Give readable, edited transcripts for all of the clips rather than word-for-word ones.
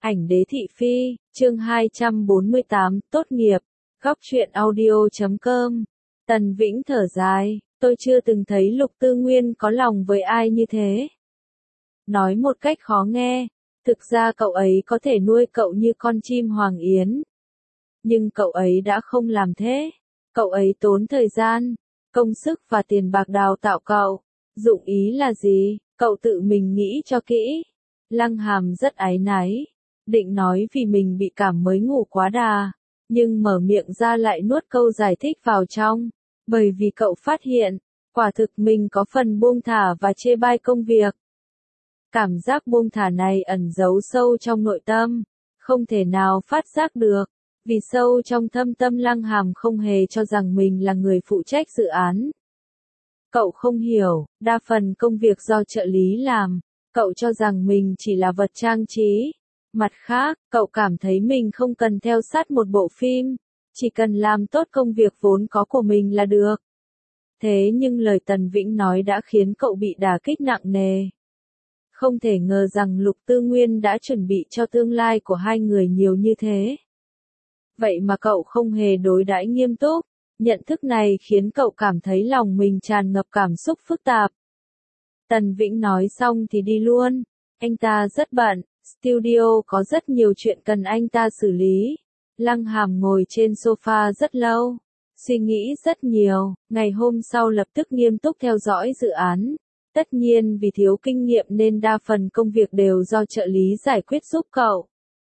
Ảnh đế thị phi, chương 248, tốt nghiệp, góc truyện audio.com. Tần Vĩnh thở dài, tôi chưa từng thấy Lục Tư Nguyên có lòng với ai như thế. Nói một cách khó nghe, thực ra cậu ấy có thể nuôi cậu như con chim hoàng yến. Nhưng cậu ấy đã không làm thế. Cậu ấy tốn thời gian, công sức và tiền bạc đào tạo cậu. Dụng ý là gì, cậu tự mình nghĩ cho kỹ. Lăng Hàm rất áy náy. Định nói vì mình bị cảm mới ngủ quá đà, nhưng mở miệng ra lại nuốt câu giải thích vào trong, bởi vì cậu phát hiện, quả thực mình có phần buông thả và chê bai công việc. Cảm giác buông thả này ẩn giấu sâu trong nội tâm, không thể nào phát giác được, vì sâu trong thâm tâm Lăng Hàm không hề cho rằng mình là người phụ trách dự án. Cậu không hiểu, đa phần công việc do trợ lý làm, cậu cho rằng mình chỉ là vật trang trí. Mặt khác, cậu cảm thấy mình không cần theo sát một bộ phim, chỉ cần làm tốt công việc vốn có của mình là được. Thế nhưng lời Tần Vĩnh nói đã khiến cậu bị đả kích nặng nề. Không thể ngờ rằng Lục Tư Nguyên đã chuẩn bị cho tương lai của hai người nhiều như thế. Vậy mà cậu không hề đối đãi nghiêm túc, nhận thức này khiến cậu cảm thấy lòng mình tràn ngập cảm xúc phức tạp. Tần Vĩnh nói xong thì đi luôn, anh ta rất bận. Studio có rất nhiều chuyện cần anh ta xử lý. Lăng Hàm ngồi trên sofa rất lâu, suy nghĩ rất nhiều, ngày hôm sau lập tức nghiêm túc theo dõi dự án. Tất nhiên vì thiếu kinh nghiệm nên đa phần công việc đều do trợ lý giải quyết giúp cậu.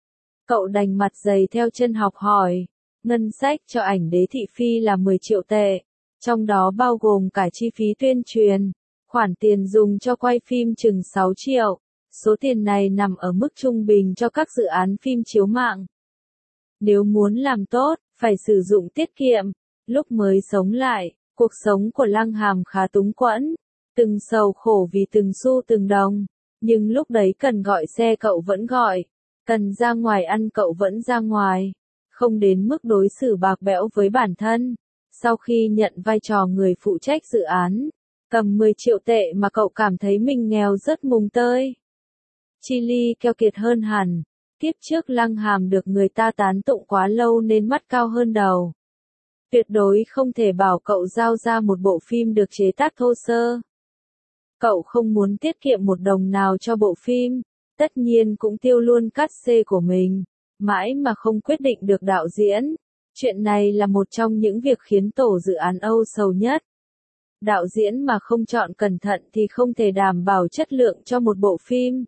Cậu đành mặt dày theo chân học hỏi. Ngân sách cho ảnh đế thị phi là 10 triệu tệ, trong đó bao gồm cả chi phí tuyên truyền. Khoản tiền dùng cho quay phim chừng 6 triệu. Số tiền này nằm ở mức trung bình cho các dự án phim chiếu mạng. Nếu muốn làm tốt, phải sử dụng tiết kiệm. Lúc mới sống lại, cuộc sống của Lăng Hàm khá túng quẫn, từng sầu khổ vì từng xu từng đồng. Nhưng lúc đấy cần gọi xe cậu vẫn gọi, cần ra ngoài ăn cậu vẫn ra ngoài, không đến mức đối xử bạc bẽo với bản thân. Sau khi nhận vai trò người phụ trách dự án, cầm 10 triệu tệ mà cậu cảm thấy mình nghèo rất mùng tơi. Chi ly keo kiệt hơn hẳn, tiếp trước Lăng Hàm được người ta tán tụng quá lâu nên mắt cao hơn đầu. Tuyệt đối không thể bảo cậu giao ra một bộ phim được chế tác thô sơ. Cậu không muốn tiết kiệm một đồng nào cho bộ phim, tất nhiên cũng tiêu luôn cát xê của mình, mãi mà không quyết định được đạo diễn. Chuyện này là một trong những việc khiến tổ dự án âu sầu nhất. Đạo diễn mà không chọn cẩn thận thì không thể đảm bảo chất lượng cho một bộ phim.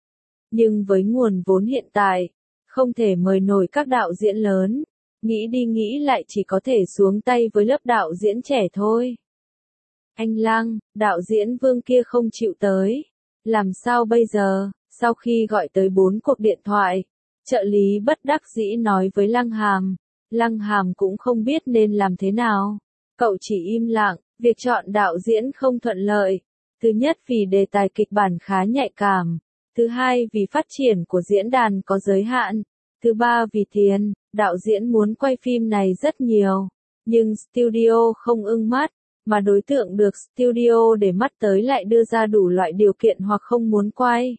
Nhưng với nguồn vốn hiện tại, không thể mời nổi các đạo diễn lớn, nghĩ đi nghĩ lại chỉ có thể xuống tay với lớp đạo diễn trẻ thôi. Anh Lăng, đạo diễn Vương kia không chịu tới. Làm sao bây giờ? Sau khi gọi tới 4 cuộc điện thoại, trợ lý bất đắc dĩ nói với Lăng Hàm. Lăng Hàm cũng không biết nên làm thế nào. Cậu chỉ im lặng, việc chọn đạo diễn không thuận lợi. Thứ nhất vì đề tài kịch bản khá nhạy cảm. Thứ hai vì phát triển của diễn đàn có giới hạn. Thứ ba vì tiền, đạo diễn muốn quay phim này rất nhiều. Nhưng studio không ưng mắt, mà đối tượng được studio để mắt tới lại đưa ra đủ loại điều kiện hoặc không muốn quay.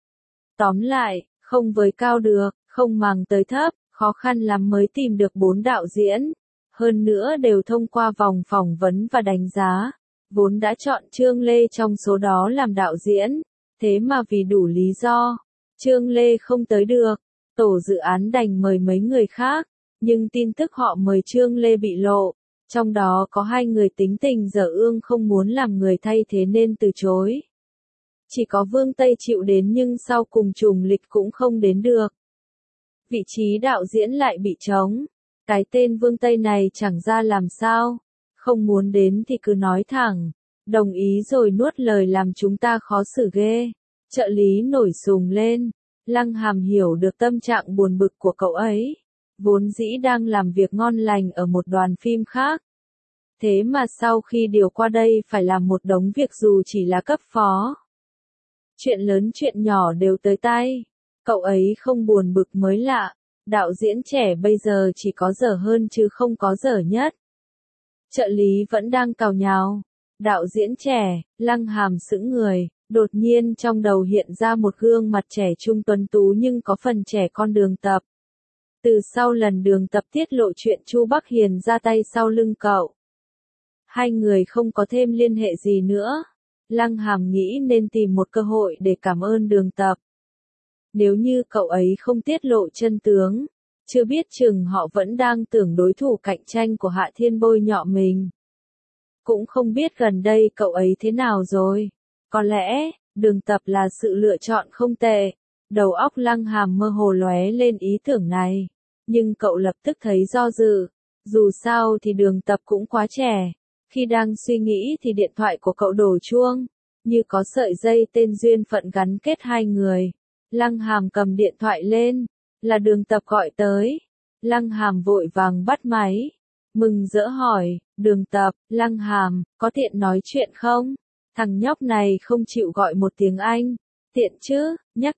Tóm lại, không với cao được, không màng tới thấp, khó khăn lắm mới tìm được 4 đạo diễn. Hơn nữa đều thông qua vòng phỏng vấn và đánh giá. Vốn đã chọn Trương Lê trong số đó làm đạo diễn. Thế mà vì đủ lý do, Trương Lê không tới được, tổ dự án đành mời mấy người khác, nhưng tin tức họ mời Trương Lê bị lộ, trong đó có 2 người tính tình dở ương không muốn làm người thay thế nên từ chối. Chỉ có Vương Tây chịu đến nhưng sau cùng trùng lịch cũng không đến được. Vị trí đạo diễn lại bị trống, cái tên Vương Tây này chẳng ra làm sao, không muốn đến thì cứ nói thẳng. Đồng ý rồi nuốt lời làm chúng ta khó xử ghê. Trợ lý nổi sùng lên. Lăng Hàm hiểu được tâm trạng buồn bực của cậu ấy. Vốn dĩ đang làm việc ngon lành ở một đoàn phim khác. Thế mà sau khi điều qua đây phải làm một đống việc dù chỉ là cấp phó. Chuyện lớn chuyện nhỏ đều tới tay. Cậu ấy không buồn bực mới lạ. Đạo diễn trẻ bây giờ chỉ có dở hơn chứ không có dở nhất. Trợ lý vẫn đang càu nhàu. Đạo diễn trẻ, Lăng Hàm sững người, Đột nhiên trong đầu hiện ra một gương mặt trẻ trung tuấn tú nhưng có phần trẻ con Đường Tập. Từ sau lần Đường Tập tiết lộ chuyện Chu Bắc Hiền ra tay sau lưng cậu, hai người không có thêm liên hệ gì nữa. Lăng Hàm nghĩ nên tìm một cơ hội để cảm ơn Đường Tập. Nếu như cậu ấy không tiết lộ chân tướng, chưa biết chừng họ vẫn đang tưởng đối thủ cạnh tranh của Hạ Thiên bôi nhọ mình. Cũng không biết gần đây cậu ấy thế nào rồi. Có lẽ, Đường Tập là sự lựa chọn không tệ. Đầu óc Lăng Hàm mơ hồ lóe lên ý tưởng này. Nhưng cậu lập tức thấy do dự. Dù sao thì Đường Tập cũng quá trẻ. Khi đang suy nghĩ thì điện thoại của cậu đổ chuông. Như có sợi dây tên duyên phận gắn kết hai người. Lăng Hàm cầm điện thoại lên. Là Đường Tập gọi tới. Lăng Hàm vội vàng bắt máy. Mừng rỡ hỏi, Đường Tập, Lăng Hàm, có tiện nói chuyện không? Thằng nhóc này không chịu gọi một tiếng Anh. Tiện chứ, nhắc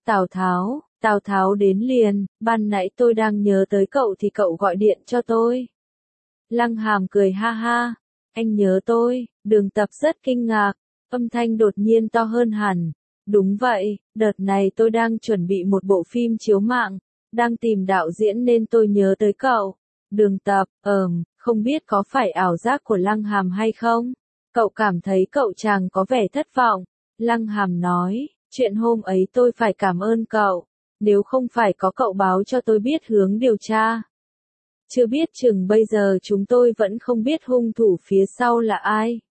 Tào Tháo đến liền, ban nãy tôi đang nhớ tới cậu thì cậu gọi điện cho tôi. Lăng Hàm cười ha ha, anh nhớ tôi, Đường Tập rất kinh ngạc, âm thanh đột nhiên to hơn hẳn. Đúng vậy, đợt này tôi đang chuẩn bị một bộ phim chiếu mạng, đang tìm đạo diễn nên tôi nhớ tới cậu. Đường Tập, không biết có phải ảo giác của Lăng Hàm hay không? Cậu cảm thấy cậu chàng có vẻ thất vọng. Lăng Hàm nói, chuyện hôm ấy tôi phải cảm ơn cậu. Nếu không phải có cậu báo cho tôi biết hướng điều tra. Chưa biết chừng bây giờ chúng tôi vẫn không biết hung thủ phía sau là ai.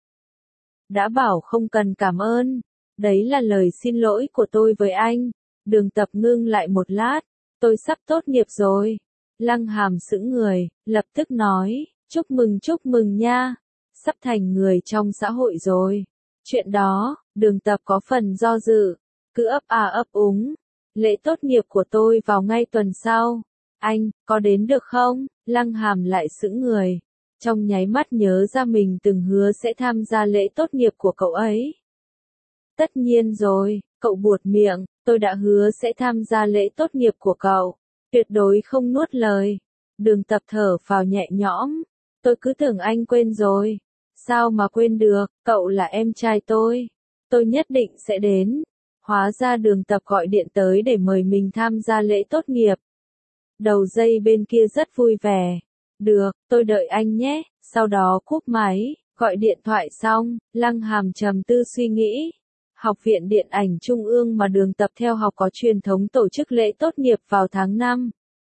Đã bảo không cần cảm ơn. Đấy là lời xin lỗi của tôi với anh. Đường Tập ngưng lại một lát. Tôi sắp tốt nghiệp rồi. Lăng Hàm sững người, lập tức nói, chúc mừng nha. Sắp thành người trong xã hội rồi. Chuyện đó, Đường Tập có phần do dự. Cứ ấp úng. Lễ tốt nghiệp của tôi vào ngay tuần sau. Anh, có đến được không? Lăng Hàm lại sững người. Trong nháy mắt nhớ ra mình từng hứa sẽ tham gia lễ tốt nghiệp của cậu ấy. Tất nhiên rồi, cậu buột miệng, tôi đã hứa sẽ tham gia lễ tốt nghiệp của cậu. Tuyệt đối không nuốt lời. Đường Tập thở phào nhẹ nhõm. Tôi cứ tưởng anh quên rồi. Sao mà quên được, cậu là em trai tôi. Tôi nhất định sẽ đến. Hóa ra Đường Tập gọi điện tới để mời mình tham gia lễ tốt nghiệp. Đầu dây bên kia rất vui vẻ. Được, tôi đợi anh nhé. Sau đó cúp máy, gọi điện thoại xong, Lăng Hàm trầm tư suy nghĩ. Học viện Điện ảnh Trung ương mà Đường Tập theo học có truyền thống tổ chức lễ tốt nghiệp vào tháng 5.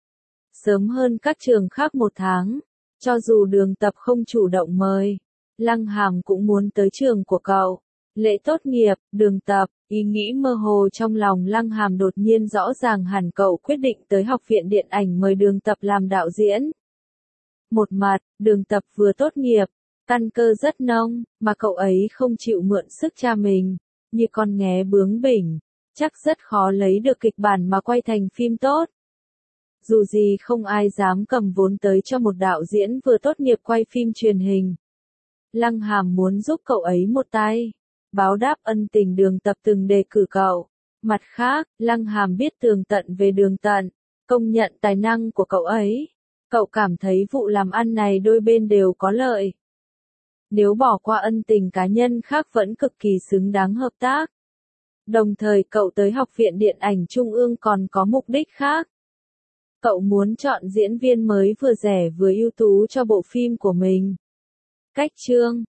Sớm hơn các trường khác một tháng. Cho dù Đường Tập không chủ động mời, Lăng Hàm cũng muốn tới trường của cậu. Lễ tốt nghiệp, Đường Tập, ý nghĩ mơ hồ trong lòng Lăng Hàm đột nhiên rõ ràng hẳn cậu quyết định tới học viện điện ảnh mời Đường Tập làm đạo diễn. Một mặt, Đường Tập vừa tốt nghiệp, căn cơ rất nông, mà cậu ấy không chịu mượn sức cha mình, như con nghé bướng bỉnh, chắc rất khó lấy được kịch bản mà quay thành phim tốt. Dù gì không ai dám cầm vốn tới cho một đạo diễn vừa tốt nghiệp quay phim truyền hình. Lăng Hàm muốn giúp cậu ấy một tay, báo đáp ân tình Đường Tập từng đề cử cậu. Mặt khác, Lăng Hàm biết tường tận về Đường Tận, công nhận tài năng của cậu ấy. Cậu cảm thấy vụ làm ăn này đôi bên đều có lợi. Nếu bỏ qua ân tình cá nhân khác vẫn cực kỳ xứng đáng hợp tác. Đồng thời cậu tới Học viện Điện ảnh Trung ương còn có mục đích khác. Cậu muốn chọn diễn viên mới vừa rẻ vừa ưu tú cho bộ phim của mình. Cách chương